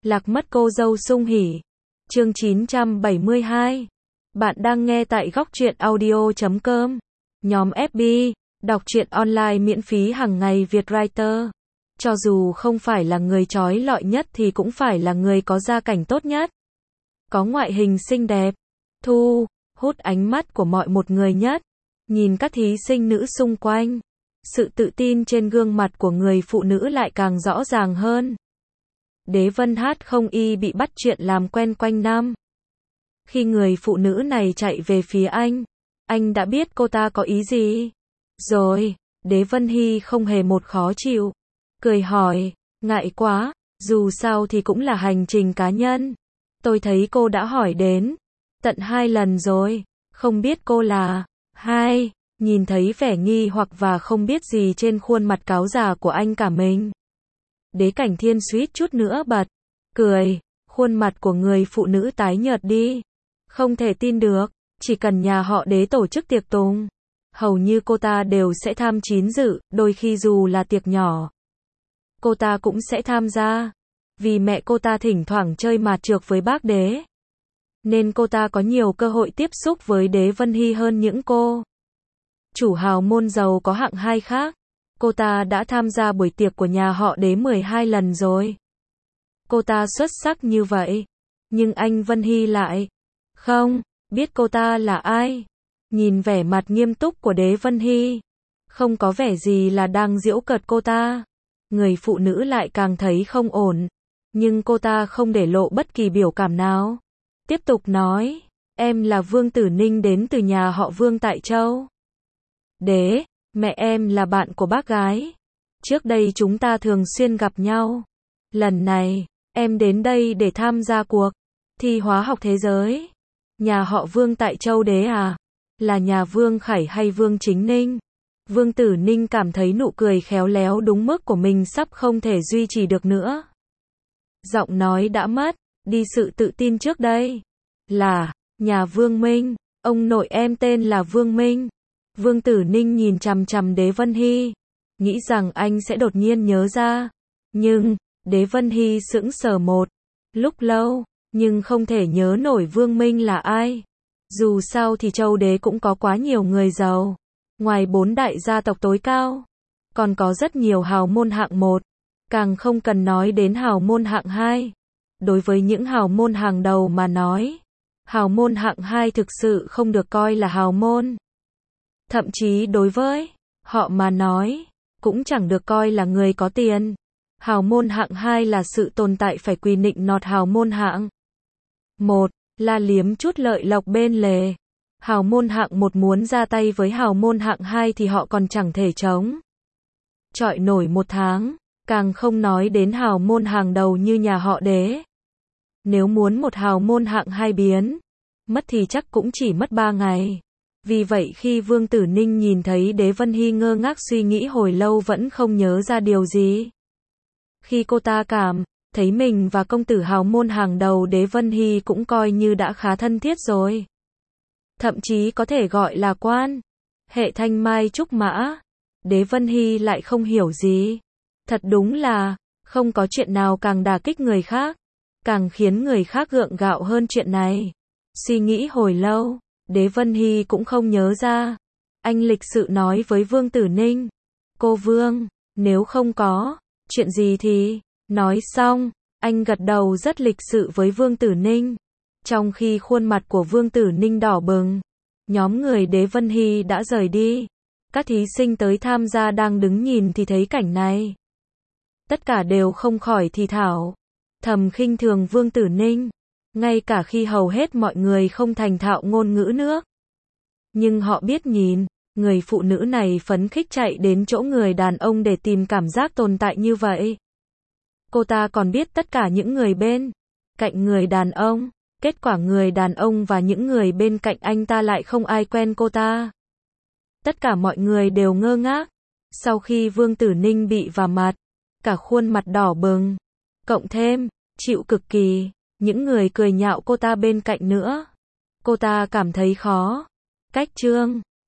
Lạc mất cô dâu sung hỉ. Chương 972. Bạn đang nghe tại góc truyện audio.com. Nhóm FB, đọc truyện online miễn phí hàng ngày Việt Writer. Cho dù không phải là người chói lọi nhất thì cũng phải là người có gia cảnh tốt nhất. Có ngoại hình xinh đẹp, thu hút ánh mắt của mọi một người nhất. Nhìn các thí sinh nữ xung quanh, sự tự tin trên gương mặt của người phụ nữ lại càng rõ ràng hơn. Đế Vân Hát không y bị bắt chuyện làm quen quanh năm. Khi người phụ nữ này chạy về phía anh đã biết cô ta có ý gì. Rồi, Đế Vân Hy không hề một khó chịu. Cười hỏi, ngại quá, dù sao thì cũng là hành trình cá nhân. Tôi thấy cô đã hỏi đến tận 2 lần rồi, không biết cô là hai. Nhìn thấy vẻ nghi hoặc và không biết gì trên khuôn mặt cáo già của anh cả mình. Đế Cảnh Thiên suýt chút nữa bật cười, khuôn mặt của người phụ nữ tái nhợt đi. Không thể tin được, chỉ cần nhà họ Đế tổ chức tiệc tùng, hầu như cô ta đều sẽ tham chín dự, đôi khi dù là tiệc nhỏ, cô ta cũng sẽ tham gia. Vì mẹ cô ta thỉnh thoảng chơi mạt trược với bác Đế, nên cô ta có nhiều cơ hội tiếp xúc với Đế Vân Hy hơn những cô chủ hào môn giàu có hạng 2 khác. Cô ta đã tham gia buổi tiệc của nhà họ Đế 12 lần rồi. Cô ta xuất sắc như vậy, nhưng anh Vân Hy lại không biết cô ta là ai. Nhìn vẻ mặt nghiêm túc của Đế Vân Hy, không có vẻ gì là đang giễu cợt cô ta. Người phụ nữ lại càng thấy không ổn, nhưng cô ta không để lộ bất kỳ biểu cảm nào. Tiếp tục nói, em là Vương Tử Ninh đến từ nhà họ Vương tại Châu Đế. Mẹ em là bạn của bác gái. Trước đây chúng ta thường xuyên gặp nhau. Lần này, em đến đây để tham gia cuộc thi hóa học thế giới. Nhà họ Vương tại Châu Đế à? Là nhà Vương Khải hay Vương Chính Ninh? Vương Tử Ninh cảm thấy nụ cười khéo léo đúng mức của mình sắp không thể duy trì được nữa. Giọng nói đã mất đi sự tự tin trước đây. Là nhà Vương Minh, ông nội em tên là Vương Minh. Vương Tử Ninh nhìn chằm chằm Đế Vân Hy, nghĩ rằng anh sẽ đột nhiên nhớ ra. Nhưng, Đế Vân Hy sững sờ một lúc lâu, nhưng không thể nhớ nổi Vương Minh là ai. Dù sao thì Châu Đế cũng có quá nhiều người giàu. Ngoài 4 đại gia tộc tối cao, còn có rất nhiều hào môn hạng 1. Càng không cần nói đến hào môn hạng 2. Đối với những hào môn hàng đầu mà nói, hào môn hạng 2 thực sự không được coi là hào môn. Thậm chí đối với họ mà nói, cũng chẳng được coi là người có tiền. Hào môn hạng 2 là sự tồn tại phải quy nịnh nọt hào môn hạng 1, là liếm chút lợi lộc bên lề. Hào môn hạng 1 muốn ra tay với hào môn hạng 2 thì họ còn chẳng thể chống chọi nổi 1 tháng, càng không nói đến hào môn hàng đầu như nhà họ Đế. Nếu muốn một hào môn hạng 2 biến mất thì chắc cũng chỉ mất 3 ngày. Vì vậy khi Vương Tử Ninh nhìn thấy Đế Vân Hy ngơ ngác suy nghĩ hồi lâu vẫn không nhớ ra điều gì. Khi cô ta cảm thấy mình và công tử hào môn hàng đầu Đế Vân Hy cũng coi như đã khá thân thiết rồi. Thậm chí có thể gọi là quan hệ thanh mai trúc mã. Đế Vân Hy lại không hiểu gì. Thật đúng là không có chuyện nào càng đả kích người khác, càng khiến người khác gượng gạo hơn chuyện này. Suy nghĩ hồi lâu, Đế Vân Hy cũng không nhớ ra. Anh lịch sự nói với Vương Tử Ninh, cô Vương, nếu không có chuyện gì thì nói xong. Anh gật đầu rất lịch sự với Vương Tử Ninh. Trong khi khuôn mặt của Vương Tử Ninh đỏ bừng, nhóm người Đế Vân Hy đã rời đi. Các thí sinh tới tham gia đang đứng nhìn thì thấy cảnh này. Tất cả đều không khỏi thì thảo, thầm khinh thường Vương Tử Ninh. Ngay cả khi hầu hết mọi người không thành thạo ngôn ngữ nước. Nhưng họ biết nhìn, người phụ nữ này phấn khích chạy đến chỗ người đàn ông để tìm cảm giác tồn tại như vậy. Cô ta còn biết tất cả những người bên cạnh người đàn ông. Kết quả người đàn ông và những người bên cạnh anh ta lại không ai quen cô ta. Tất cả mọi người đều ngơ ngác. Sau khi Vương Tử Ninh bị vả mặt, cả khuôn mặt đỏ bừng, cộng thêm chịu cực kỳ những người cười nhạo cô ta bên cạnh nữa, cô ta cảm thấy khó cách trương